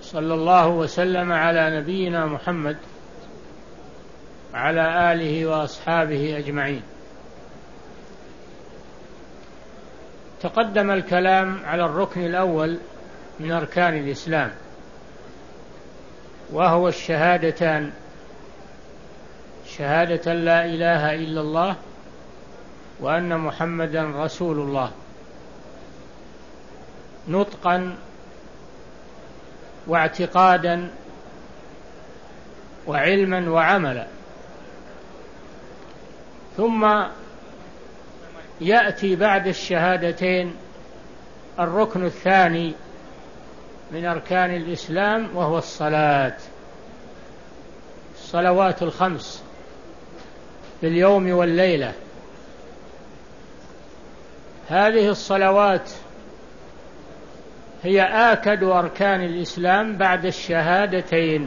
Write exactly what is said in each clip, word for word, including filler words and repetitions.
صلى الله وسلم على نبينا محمد وعلى آله وأصحابه أجمعين. تقدم الكلام على الركن الأول من أركان الإسلام، وهو الشهادتان، شهادة لا إله إلا الله وأن محمدا رسول الله، نطقا واعتقادا وعلما وعملا. ثم يأتي بعد الشهادتين الركن الثاني من أركان الإسلام، وهو الصلاة، الصلوات الخمس في اليوم والليلة. هذه الصلوات هي آكد أركان الإسلام بعد الشهادتين،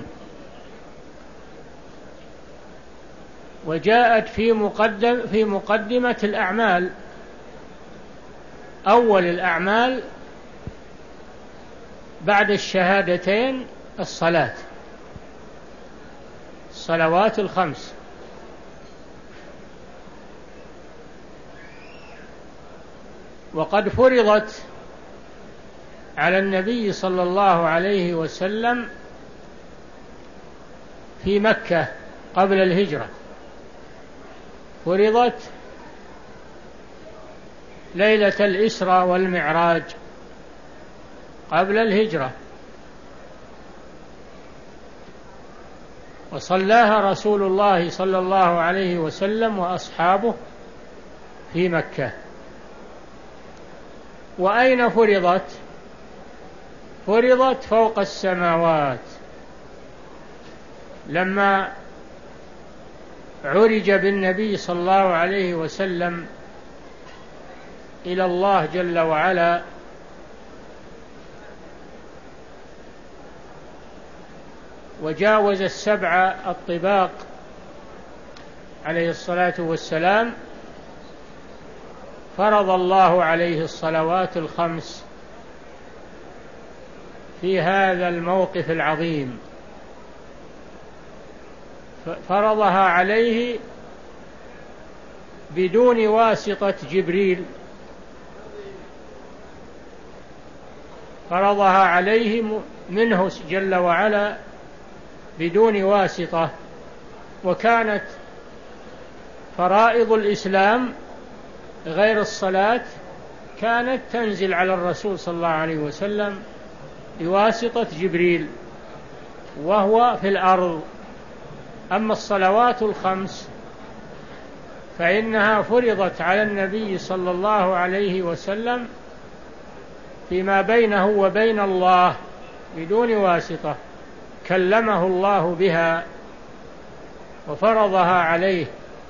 وجاءت في مقدم في مقدمة الأعمال. أول الأعمال بعد الشهادتين الصلاة، الصلوات الخمس. وقد فرضت على النبي صلى الله عليه وسلم في مكة قبل الهجرة، فرضت ليلة الإسرى والمعراج قبل الهجرة، وصلاها رسول الله صلى الله عليه وسلم وأصحابه في مكة. وأين فرضت؟ فرضت فوق السماوات، لما عرج بالنبي صلى الله عليه وسلم إلى الله جل وعلا، وجاوز السبع الطباق عليه الصلاة والسلام، فرض الله عليه الصلوات الخمس في هذا الموقف العظيم. فرضها عليه بدون واسطة جبريل، فرضها عليه منه جل وعلا بدون واسطة. وكانت فرائض الإسلام غير الصلاة كانت تنزل على الرسول صلى الله عليه وسلم بواسطة جبريل وهو في الأرض. أما الصلوات الخمس فإنها فرضت على النبي صلى الله عليه وسلم فيما بينه وبين الله بدون واسطة، كلمه الله بها وفرضها عليه.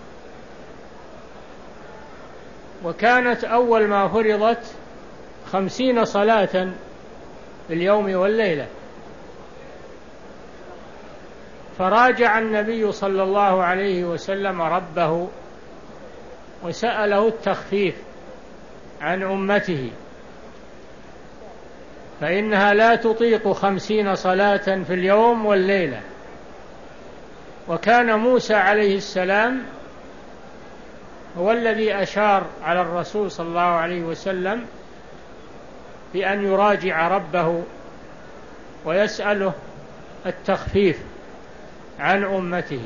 وكانت أول ما فرضت خمسين صلاة في اليوم والليلة، فراجع النبي صلى الله عليه وسلم ربه وسأله التخفيف عن أمته، فإنها لا تطيق خمسين صلاة في اليوم والليلة. وكان موسى عليه السلام هو الذي أشار على الرسول صلى الله عليه وسلم بأن يراجع ربه ويسأله التخفيف عن أمته،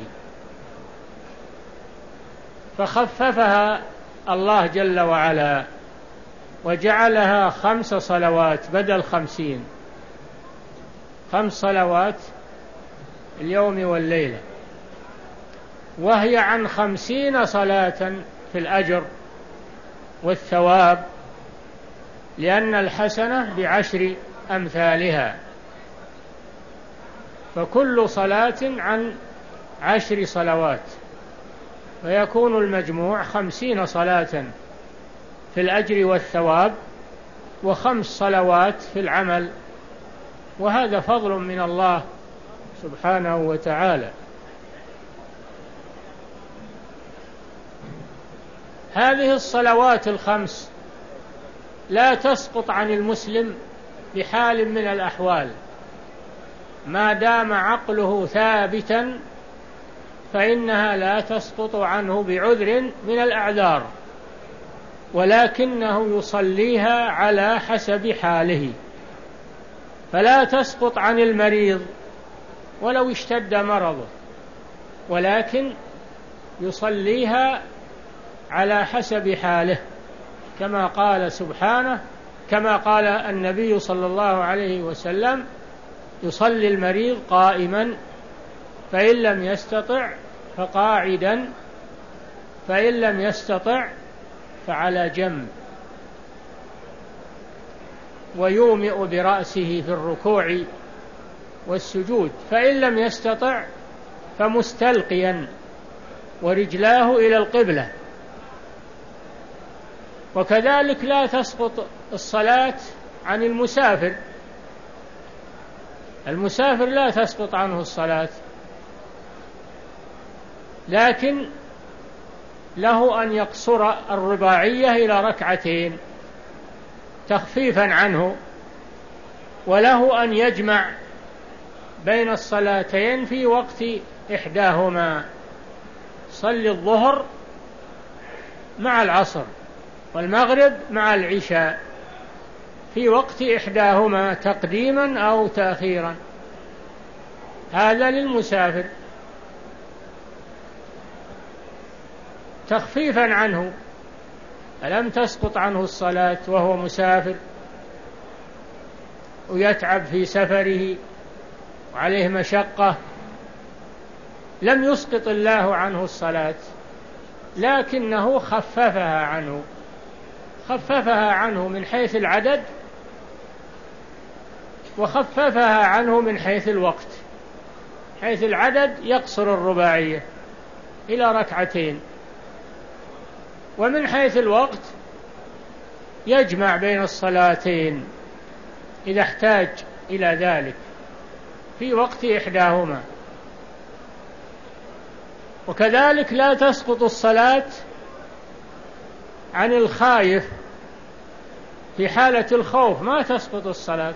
فخففها الله جل وعلا وجعلها خمس صلوات بدل خمسين، خمس صلوات اليوم والليلة، وهي عن خمسين صلاة في الأجر والثواب، لأن الحسنة بعشر أمثالها، فكل صلاة عن عشر صلوات، فيكون المجموع خمسين صلاة في الأجر والثواب، وخمس صلوات في العمل. وهذا فضل من الله سبحانه وتعالى. هذه الصلوات الخمس لا تسقط عن المسلم بحال من الأحوال، ما دام عقله ثابتا فإنها لا تسقط عنه بعذر من الأعذار، ولكنه يصليها على حسب حاله، فلا تسقط عن المريض ولو اشتد مرضه، ولكن يصليها على حسب حاله، كما قال سبحانه، كما قال النبي صلى الله عليه وسلم: يصلي المريض قائما، فإن لم يستطع فقاعدا، فإن لم يستطع فعلى جنب، ويومئ برأسه في الركوع والسجود، فإن لم يستطع فمستلقيا ورجلاه إلى القبلة. وكذلك لا تسقط الصلاة عن المسافر، المسافر لا تسقط عنه الصلاة، لكن له أن يقصر الرباعية إلى ركعتين تخفيفا عنه، وله أن يجمع بين الصلاتين في وقت إحداهما، صلي الظهر مع العصر والمغرب مع العشاء في وقت إحداهما تقديما أو تأخيرا، هذا للمسافر تخفيفا عنه، ألم تسقط عنه الصلاة وهو مسافر ويتعب في سفره وعليه مشقة، لم يسقط الله عنه الصلاة، لكنه خففها عنه، خففها عنه من حيث العدد، وخففها عنه من حيث الوقت. حيث العدد يقصر الرباعية إلى ركعتين، ومن حيث الوقت يجمع بين الصلاتين إذا احتاج إلى ذلك في وقت إحداهما. وكذلك لا تسقط الصلاة عن الخائف، في حالة الخوف ما تسقط الصلاة،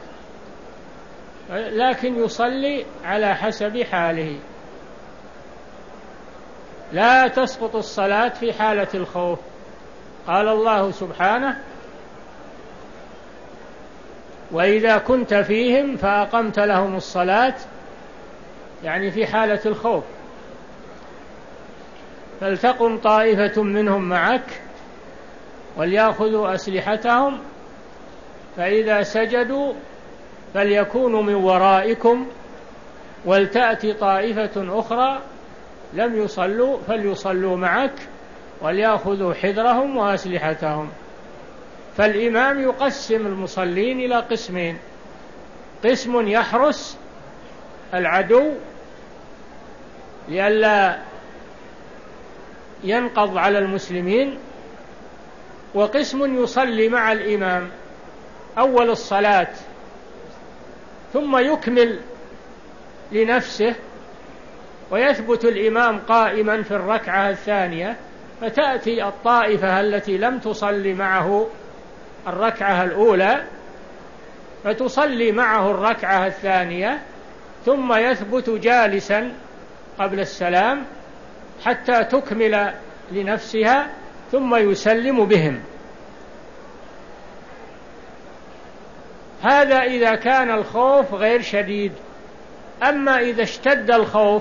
لكن يصلي على حسب حاله. لا تسقط الصلاة في حالة الخوف، قال الله سبحانه: وإذا كنت فيهم فأقمت لهم الصلاة، يعني في حالة الخوف، فلتقم طائفة منهم معك وليأخذوا أسلحتهم، فإذا سجدوا فليكونوا من ورائكم ولتأتي طائفة أخرى لم يصلوا فليصلوا معك وليأخذوا حذرهم وأسلحتهم. فالإمام يقسم المصلين إلى قسمين: قسم يحرس العدو لئلا ينقض على المسلمين، وقسم يصلي مع الإمام أول الصلاة ثم يكمل لنفسه، ويثبت الإمام قائما في الركعة الثانية، فتأتي الطائفة التي لم تصلي معه الركعة الأولى فتصلي معه الركعة الثانية، ثم يثبت جالسا قبل السلام حتى تكمل لنفسها، ثم يسلم بهم. هذا إذا كان الخوف غير شديد. أما إذا اشتد الخوف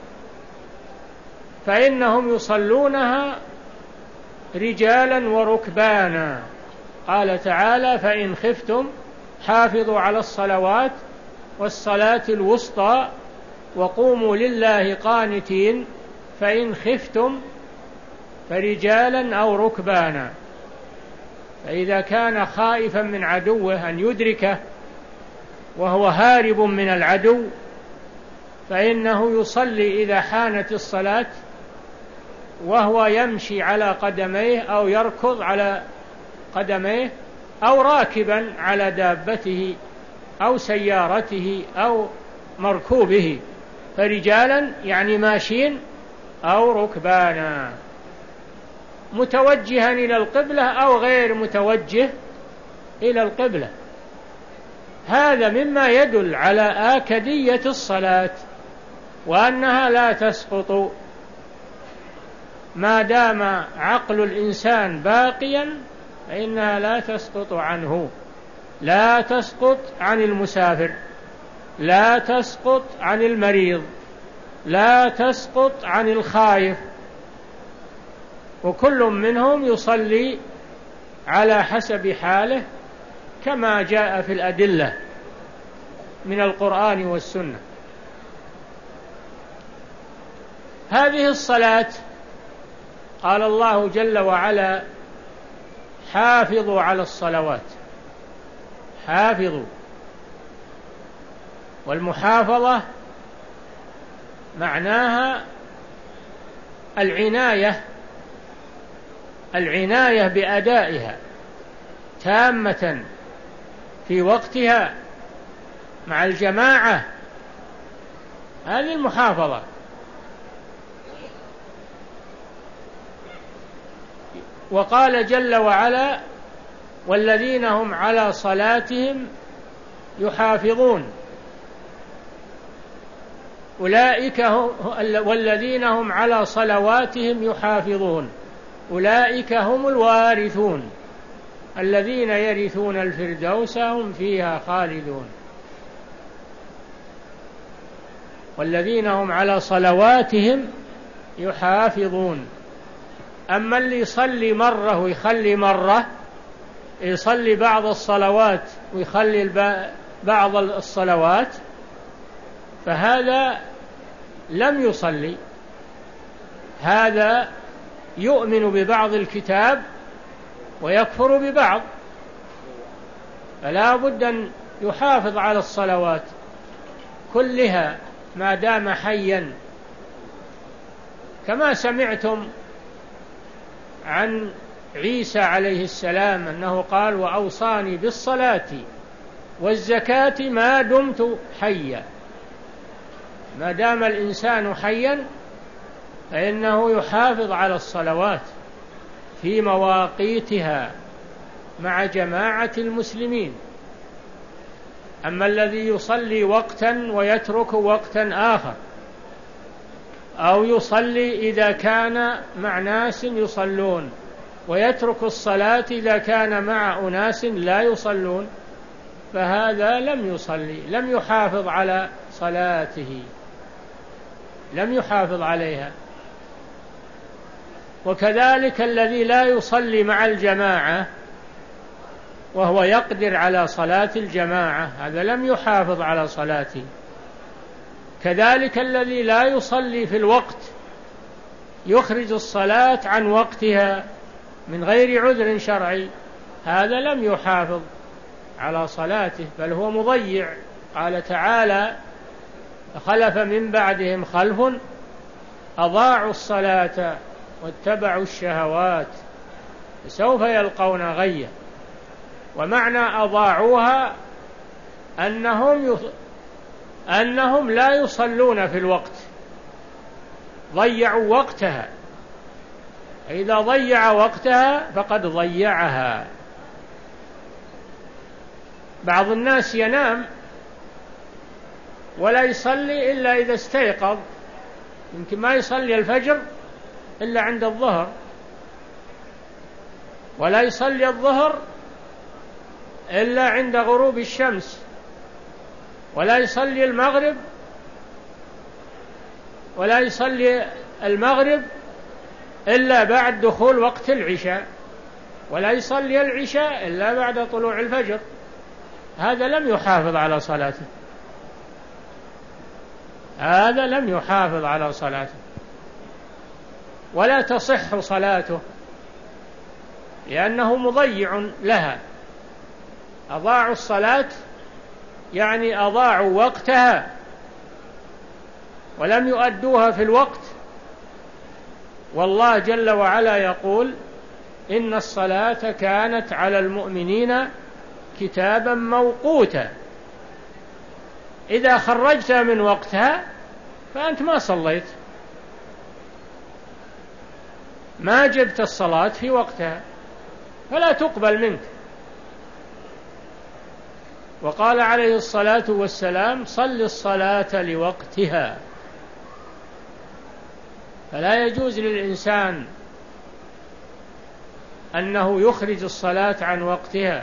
فإنهم يصلونها رجالا وركبانا، قال تعالى: فإن خفتم حافظوا على الصلوات والصلاة الوسطى وقوموا لله قانتين، فإن خفتم فرجالا أو ركبانا. فإذا كان خائفا من عدوه أن يدركه وهو هارب من العدو، فإنه يصلي إذا حانت الصلاة وهو يمشي على قدميه أو يركض على قدميه أو راكبا على دابته أو سيارته أو مركوبه، فرجالا يعني ماشين أو ركبانا، متوجها إلى القبلة أو غير متوجه إلى القبلة. هذا مما يدل على آكدية الصلاة وأنها لا تسقط ما دام عقل الإنسان باقيا، فإنها لا تسقط عنه، لا تسقط عن المسافر، لا تسقط عن المريض، لا تسقط عن الخائف، وكل منهم يصلي على حسب حاله كما جاء في الأدلة من القرآن والسنة. هذه الصلاة قال الله جل وعلا: حافظوا على الصلوات. حافظوا، والمحافظة معناها العناية العناية بأدائها تامة في وقتها مع الجماعة، هذه المحافظة. وقال جل وعلا: والذين هم على صلاتهم يحافظون، أولئك هم والذين هم على صلواتهم يحافظون أولئك هم الوارثون الذين يرثون الفردوس هم فيها خالدون. والذين هم على صلواتهم يحافظون. أما اللي يصلي مرة ويخلي مرة، يصلي بعض الصلوات ويخلي بعض الصلوات، فهذا لم يصلي، هذا يؤمن ببعض الكتاب ويكفر ببعض. فلا بد أن يحافظ على الصلوات كلها ما دام حيا، كما سمعتم عن عيسى عليه السلام أنه قال: وأوصاني بالصلاة والزكاة ما دمت حيا. ما دام الإنسان حيا فإنه يحافظ على الصلوات في مواقيتها مع جماعة المسلمين. أما الذي يصلي وقتا ويترك وقتا آخر، أو يصلي إذا كان مع ناس يصلون ويترك الصلاة إذا كان مع أناس لا يصلون، فهذا لم يصلي، لم يحافظ على صلاته، لم يحافظ عليها. وكذلك الذي لا يصلي مع الجماعة وهو يقدر على صلاة الجماعة، هذا لم يحافظ على صلاته. كذلك الذي لا يصلي في الوقت، يخرج الصلاة عن وقتها من غير عذر شرعي، هذا لم يحافظ على صلاته، بل هو مضيع. قال تعالى: فخلف من بعدهم خلف أضاعوا الصلاة واتبعوا الشهوات فسوف يلقون غيا. ومعنى أضاعوها أنهم يص... أنهم لا يصلون في الوقت، ضيعوا وقتها. إذا ضيع وقتها فقد ضيعها. بعض الناس ينام ولا يصلي إلا إذا استيقظ، يمكن ما يصلي الفجر إلا عند الظهر، ولا يصلي الظهر إلا عند غروب الشمس، ولا يصلي المغرب ولا يصلي المغرب إلا بعد دخول وقت العشاء، ولا يصلي العشاء إلا بعد طلوع الفجر. هذا لم يحافظ على صلاته، هذا لم يحافظ على صلاته، ولا تصح صلاته لأنه مضيع لها. أضاعوا الصلاة يعني أضاعوا وقتها ولم يؤدوها في الوقت. والله جل وعلا يقول: إن الصلاة كانت على المؤمنين كتابا موقوتا. إذا خرجتها من وقتها فأنت ما صليت، ما جبت الصلاة في وقتها، فلا تقبل منك. وقال عليه الصلاة والسلام: صل الصلاة لوقتها. فلا يجوز للإنسان أنه يخرج الصلاة عن وقتها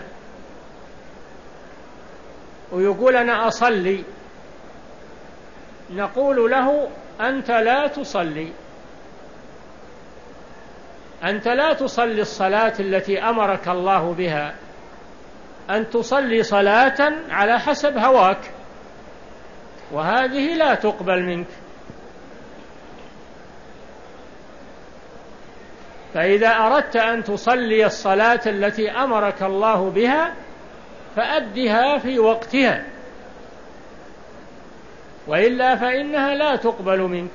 ويقول: أنا أصلي. نقول له: أنت لا تصلي، أنت لا تصلي الصلاة التي أمرك الله بها، أن تصلي صلاة على حسب هواك، وهذه لا تقبل منك. فإذا أردت أن تصلي الصلاة التي أمرك الله بها فأدها في وقتها، وإلا فإنها لا تقبل منك.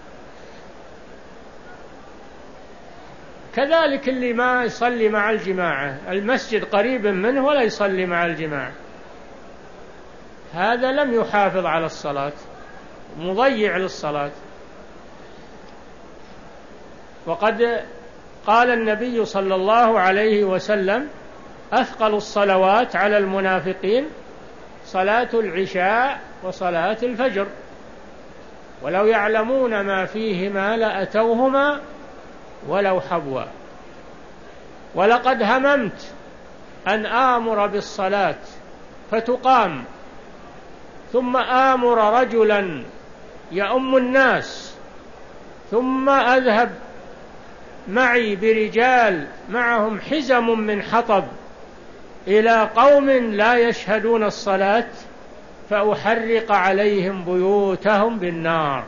كذلك اللي ما يصلي مع الجماعة، المسجد قريب منه ولا يصلي مع الجماعة، هذا لم يحافظ على الصلاة، مضيع للصلاة. وقد قال النبي صلى الله عليه وسلم: أثقل الصلوات على المنافقين صلاة العشاء وصلاة الفجر، ولو يعلمون ما فيهما لأتوهما ولو حبوا. ولقد هممت أن آمر بالصلاة فتقام، ثم آمر رجلا يؤم الناس، ثم أذهب معي برجال معهم حزم من حطب إلى قوم لا يشهدون الصلاة فأحرق عليهم بيوتهم بالنار.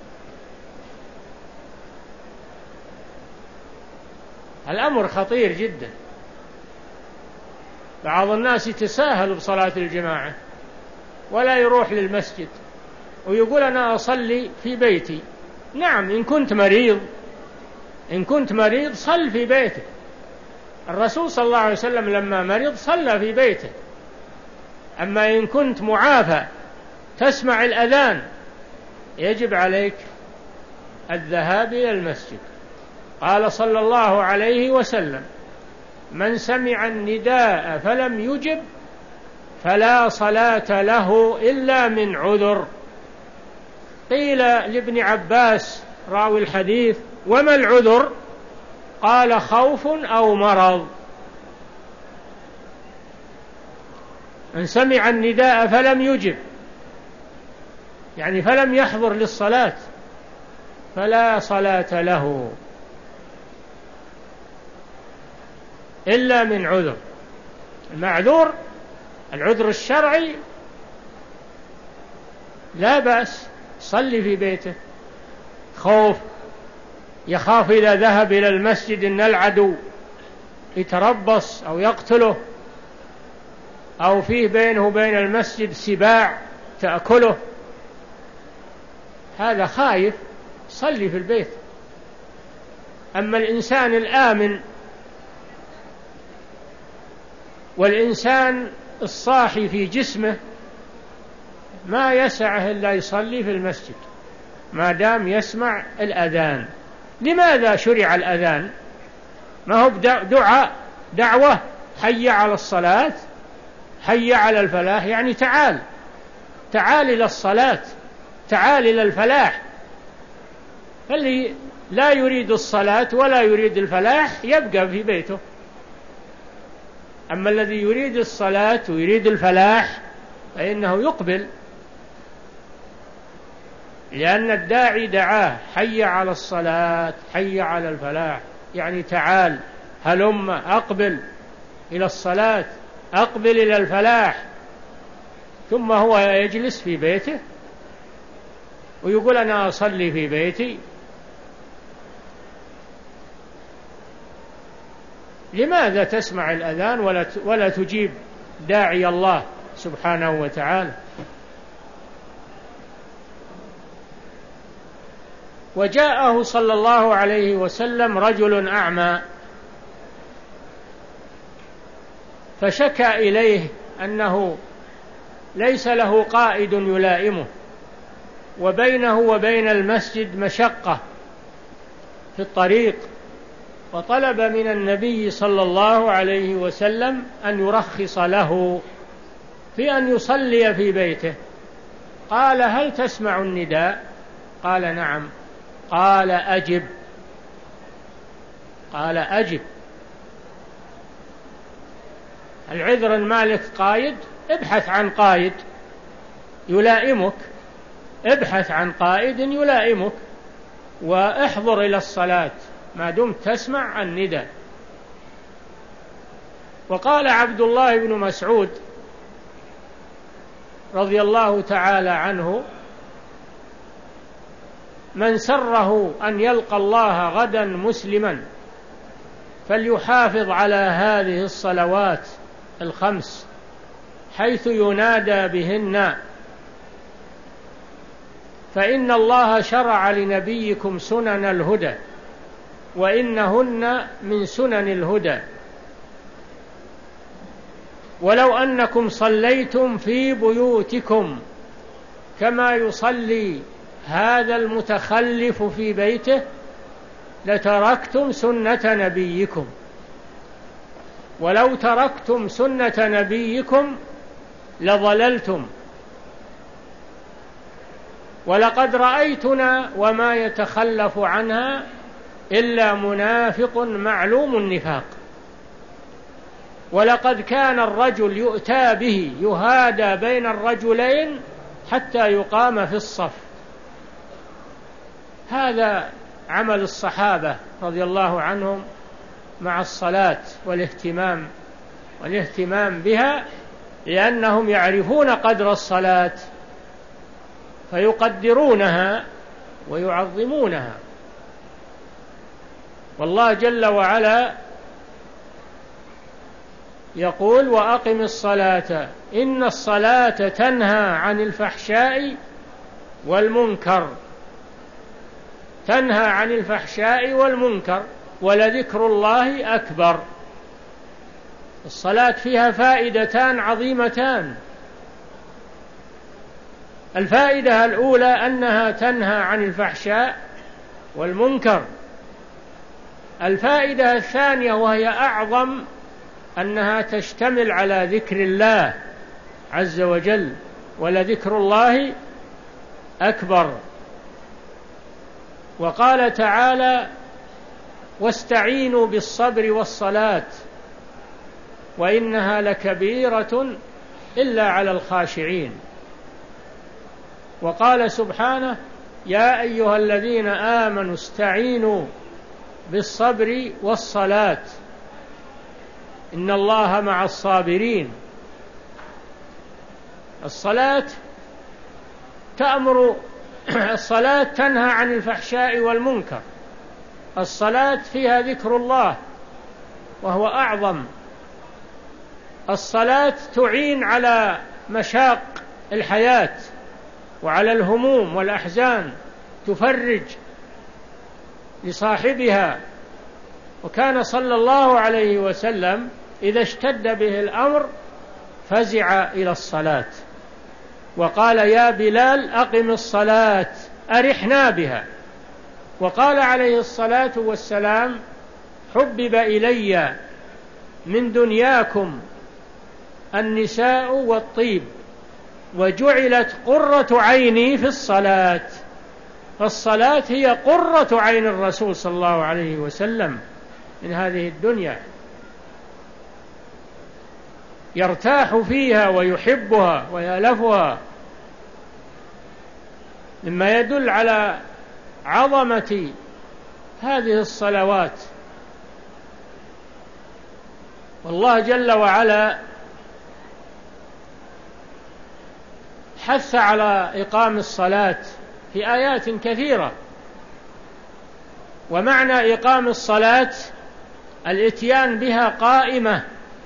الأمر خطير جدا. بعض الناس يتساهل بصلاة الجماعة ولا يروح للمسجد ويقول: أنا أصلي في بيتي. نعم، إن كنت مريض إن كنت مريض صل في بيتك. الرسول صلى الله عليه وسلم لما مرض صلى في بيته. أما إن كنت معافى تسمع الأذان يجب عليك الذهاب إلى المسجد. قال صلى الله عليه وسلم: من سمع النداء فلم يجب فلا صلاة له إلا من عذر. قيل لابن عباس راوي الحديث: وما العذر؟ قال: خوف أو مرض. من سمع النداء فلم يجب يعني فلم يحضر للصلاة فلا صلاة له إلا من عذر. المعذور العذر الشرعي لا بأس، صلي في بيته. خوف، يخاف إذا ذهب إلى المسجد أن العدو يتربص أو يقتله، أو فيه بينه وبين المسجد سباع تأكله، هذا خايف، صلي في البيت. أما الإنسان الآمن والإنسان الصاحي في جسمه ما يسعه إلا يصلي في المسجد ما دام يسمع الأذان. لماذا شرع الأذان؟ ما هو دعاء دعوة، حي على الصلاة، حي على الفلاح، يعني تعال تعال إلى الصلاة، تعال إلى الفلاح. فاللي لا يريد الصلاة ولا يريد الفلاح يبقى في بيته. أما الذي يريد الصلاة ويريد الفلاح فإنه يقبل، لأن الداعي دعاه: حي على الصلاة، حي على الفلاح، يعني تعال، هلم، أقبل إلى الصلاة، أقبل إلى الفلاح. ثم هو يجلس في بيته ويقول: أنا أصلي في بيتي. لماذا تسمع الأذان ولا ولا تجيب داعي الله سبحانه وتعالى؟ وجاءه صلى الله عليه وسلم رجل أعمى فشكى إليه أنه ليس له قائد يلائمه، وبينه وبين المسجد مشقة في الطريق، وطلب من النبي صلى الله عليه وسلم أن يرخص له في أن يصلي في بيته. قال: هل تسمع النداء؟ قال: نعم. قال: أجب. قال: أجب. العذر المالك قايد، ابحث عن قائد يلائمك، ابحث عن قائد يلائمك واحضر إلى الصلاة ما دمت تسمع النداء. وقال عبد الله بن مسعود رضي الله تعالى عنه: من سره أن يلقى الله غدا مسلما فليحافظ على هذه الصلوات الخمس حيث ينادى بهن، فإن الله شرع لنبيكم سنن الهدى وإنهن من سنن الهدى، ولو أنكم صليتم في بيوتكم كما يصلي هذا المتخلف في بيته لتركتم سنة نبيكم، ولو تركتم سنة نبيكم لضللتم، ولقد رأيتنا وما يتخلف عنها إلا منافق معلوم النفاق، ولقد كان الرجل يؤتى به يهادى بين الرجلين حتى يقام في الصف. هذا عمل الصحابة رضي الله عنهم مع الصلاة والاهتمام والاهتمام بها، لأنهم يعرفون قدر الصلاة فيقدرونها ويعظمونها. والله جل وعلا يقول: وأقم الصلاة إن الصلاة تنهى عن الفحشاء والمنكر، تنهى عن الفحشاء والمنكر ولذكر الله أكبر. الصلاة فيها فائدتان عظيمتان. الفائدة الأولى أنها تنهى عن الفحشاء والمنكر. الفائدة الثانية وهي أعظم أنها تشتمل على ذكر الله عز وجل، ولذكر الله أكبر. وقال تعالى: واستعينوا بالصبر والصلاة وإنها لكبيرة إلا على الخاشعين. وقال سبحانه: يا أيها الذين آمنوا استعينوا بالصبر والصلاة إن الله مع الصابرين. الصلاة تأمر الصلاة تنهى عن الفحشاء والمنكر. الصلاة فيها ذكر الله وهو أعظم. الصلاة تعين على مشاق الحياة وعلى الهموم والأحزان، تفرج لصاحبها. وكان صلى الله عليه وسلم إذا اشتد به الأمر فزع إلى الصلاة وقال: يا بلال أقم الصلاة أرحنا بها. وقال عليه الصلاة والسلام: حبب إلي من دنياكم النساء والطيب وجعلت قرة عيني في الصلاة. فالصلاة هي قرة عين الرسول صلى الله عليه وسلم من هذه الدنيا، يرتاح فيها ويحبها ويألفها، مما يدل على عظمة هذه الصلوات. والله جل وعلا حث على إقام الصلاة في آيات كثيرة. ومعنى إقام الصلاة الإتيان بها قائمة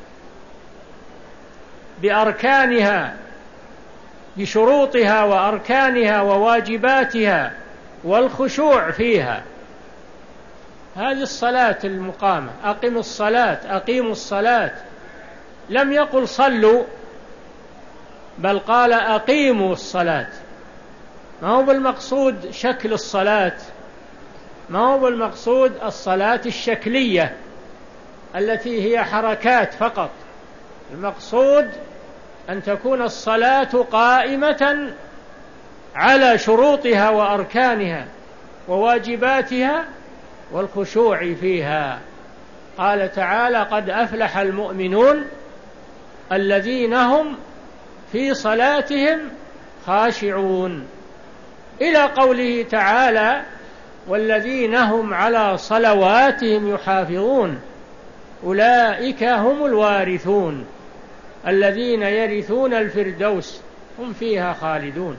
بأركانها، بشروطها وأركانها وواجباتها والخشوع فيها. هذه الصلاة المقامة. أقم الصلاة، أقيموا الصلاة. لم يقل صلوا، بل قال أقيموا الصلاة. ما هو بالمقصود شكل الصلاة، ما هو بالمقصود الصلاة الشكلية التي هي حركات فقط. المقصود أن تكون الصلاة قائمة على شروطها وأركانها وواجباتها والخشوع فيها. قال تعالى: قد أفلح المؤمنون الذين هم في صلاتهم خاشعون، إلى قوله تعالى: والذين هم على صلواتهم يحافظون أولئك هم الوارثون الذين يرثون الفردوس هم فيها خالدون.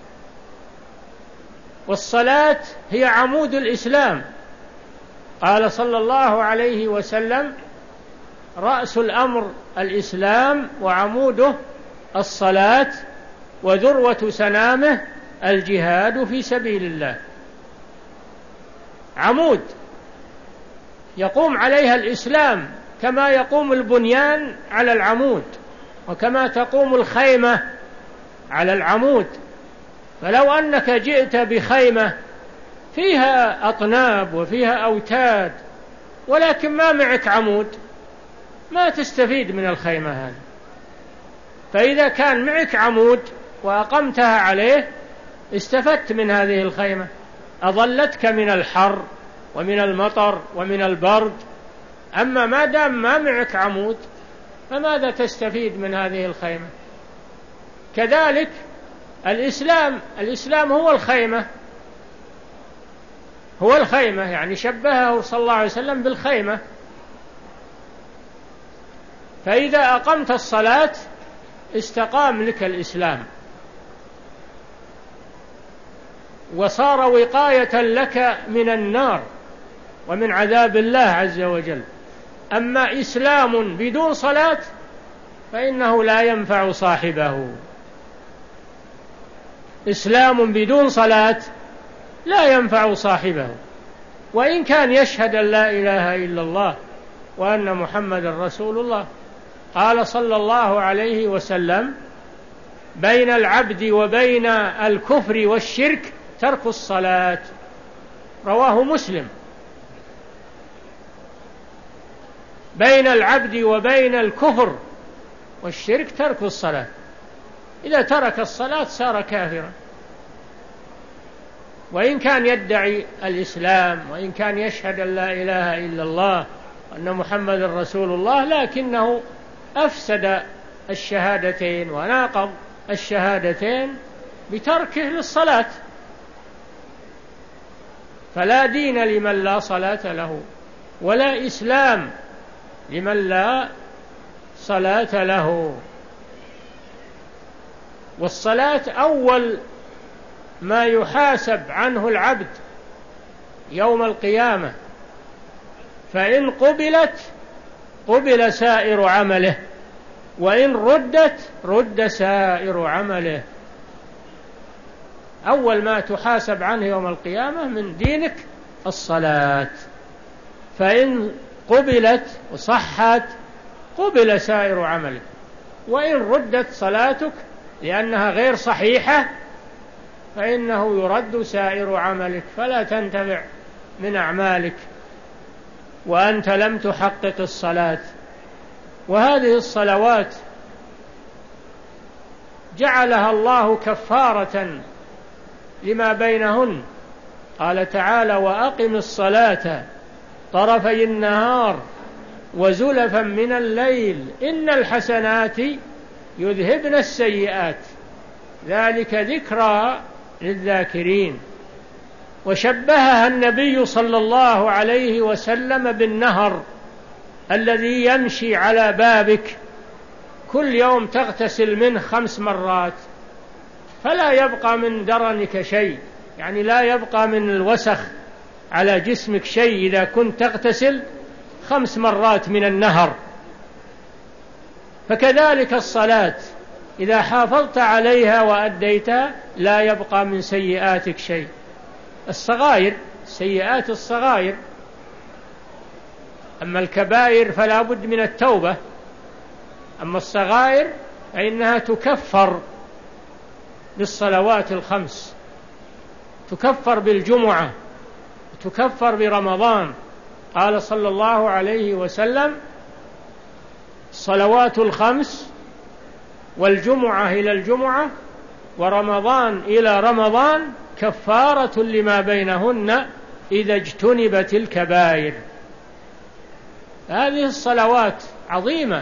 والصلاة هي عمود الإسلام. قال صلى الله عليه وسلم: رأس الأمر الإسلام وعموده الصلاة وذروة سنامه الجهاد في سبيل الله. عمود يقوم عليها الإسلام كما يقوم البنيان على العمود، وكما تقوم الخيمة على العمود. فلو أنك جئت بخيمة فيها أطناب وفيها أوتاد ولكن ما معك عمود ما تستفيد من الخيمة هذه. فإذا كان معك عمود وأقمتها عليه استفدت من هذه الخيمة، أظلتك من الحر ومن المطر ومن البرد. أما ما دام ما معك عمود فماذا تستفيد من هذه الخيمة؟ كذلك الإسلام الإسلام هو الخيمة، هو الخيمة، يعني شبهه صلى الله عليه وسلم بالخيمة. فإذا أقمت الصلاة استقام لك الإسلام وصار وقاية لك من النار ومن عذاب الله عز وجل. أما إسلام بدون صلاة فإنه لا ينفع صاحبه. إسلام بدون صلاة لا ينفع صاحبه، وإن كان يشهد أن لا إله إلا الله وأن محمد رسول الله. قال صلى الله عليه وسلم: بين العبد وبين الكفر والشرك ترك الصلاة. رواه مسلم. بين العبد وبين الكفر والشرك ترك الصلاة. إذا ترك الصلاة صار كافرا، وإن كان يدعي الإسلام وإن كان يشهد أن لا إله إلا الله وأن محمد رسول الله، لكنه أفسد الشهادتين وناقض الشهادتين بتركه للصلاة. فلا دين لمن لا صلاة له، ولا إسلام لمن لا صلاة له. والصلاة أول ما يحاسب عنه العبد يوم القيامة، فإن قبلت قبل سائر عمله، وإن ردت رد سائر عمله. أول ما تحاسب عنه يوم القيامة من دينك الصلاة، فإن قبلت وصحت قبل سائر عملك، وإن ردت صلاتك لأنها غير صحيحة فإنه يرد سائر عملك، فلا تنتفع من أعمالك وأنت لم تحقق الصلاة. وهذه الصلوات جعلها الله كفارة لما بينهن. قال تعالى: وأقم الصلاة طرفي النهار وزلفا من الليل إن الحسنات يذهبن السيئات ذلك ذكرى للذاكرين. وشبهها النبي صلى الله عليه وسلم بالنهر الذي يمشي على بابك، كل يوم تغتسل منه خمس مرات فلا يبقى من درنك شيء، يعني لا يبقى من الوسخ على جسمك شيء إذا كنت تغتسل خمس مرات من النهر. فكذلك الصلاة إذا حافظت عليها وأديتها لا يبقى من سيئاتك شيء. الصغائر سيئات الصغائر، أما الكبائر فلا بد من التوبة، أما الصغائر فإنها تكفر بالصلوات الخمس، تكفر بالجمعة، تكفر برمضان. قال صلى الله عليه وسلم: الصلوات الخمس والجمعة إلى الجمعة ورمضان إلى رمضان كفارة لما بينهن إذا اجتنبت الكبائر. هذه الصلوات عظيمة.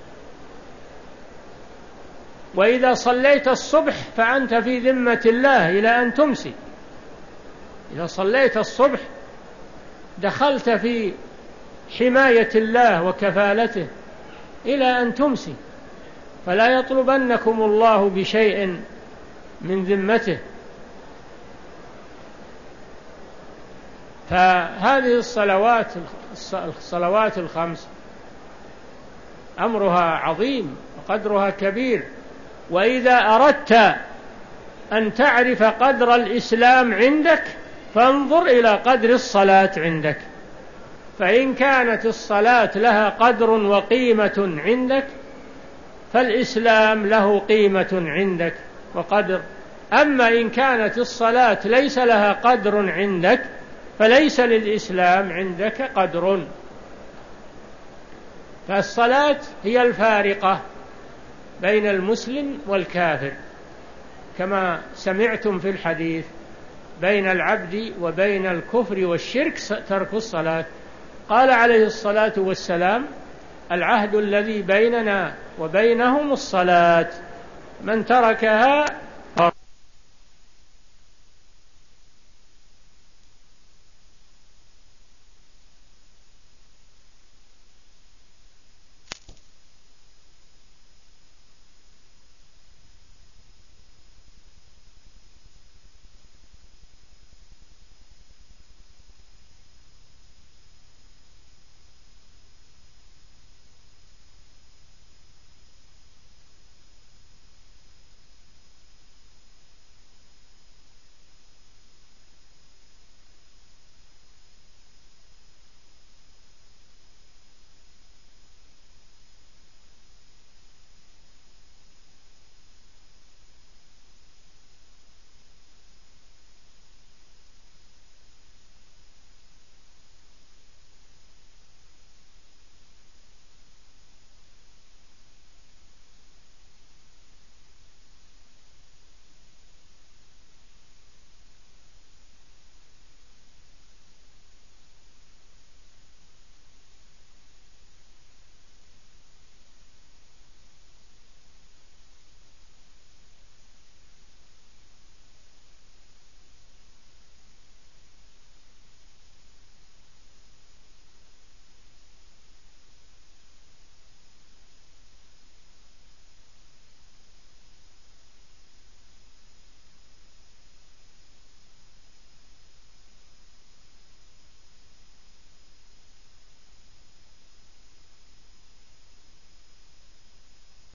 وإذا صليت الصبح فأنت في ذمة الله إلى أن تمسي. إذا صليت الصبح دخلت في حماية الله وكفالته إلى أن تمسي، فلا يطلبنكم الله بشيء من ذمته. فهذه الصلوات الصلوات الخمس أمرها عظيم وقدرها كبير. وإذا أردت أن تعرف قدر الإسلام عندك فانظر إلى قدر الصلاة عندك، فإن كانت الصلاة لها قدر وقيمة عندك فالإسلام له قيمة عندك وقدر. أما إن كانت الصلاة ليس لها قدر عندك فليس للإسلام عندك قدر. فالصلاة هي الفارقة بين المسلم والكافر، كما سمعتم في الحديث: بين العبد وبين الكفر والشرك ترك الصلاة. قال عليه الصلاة والسلام: العهد الذي بيننا وبينهم الصلاة، من تركها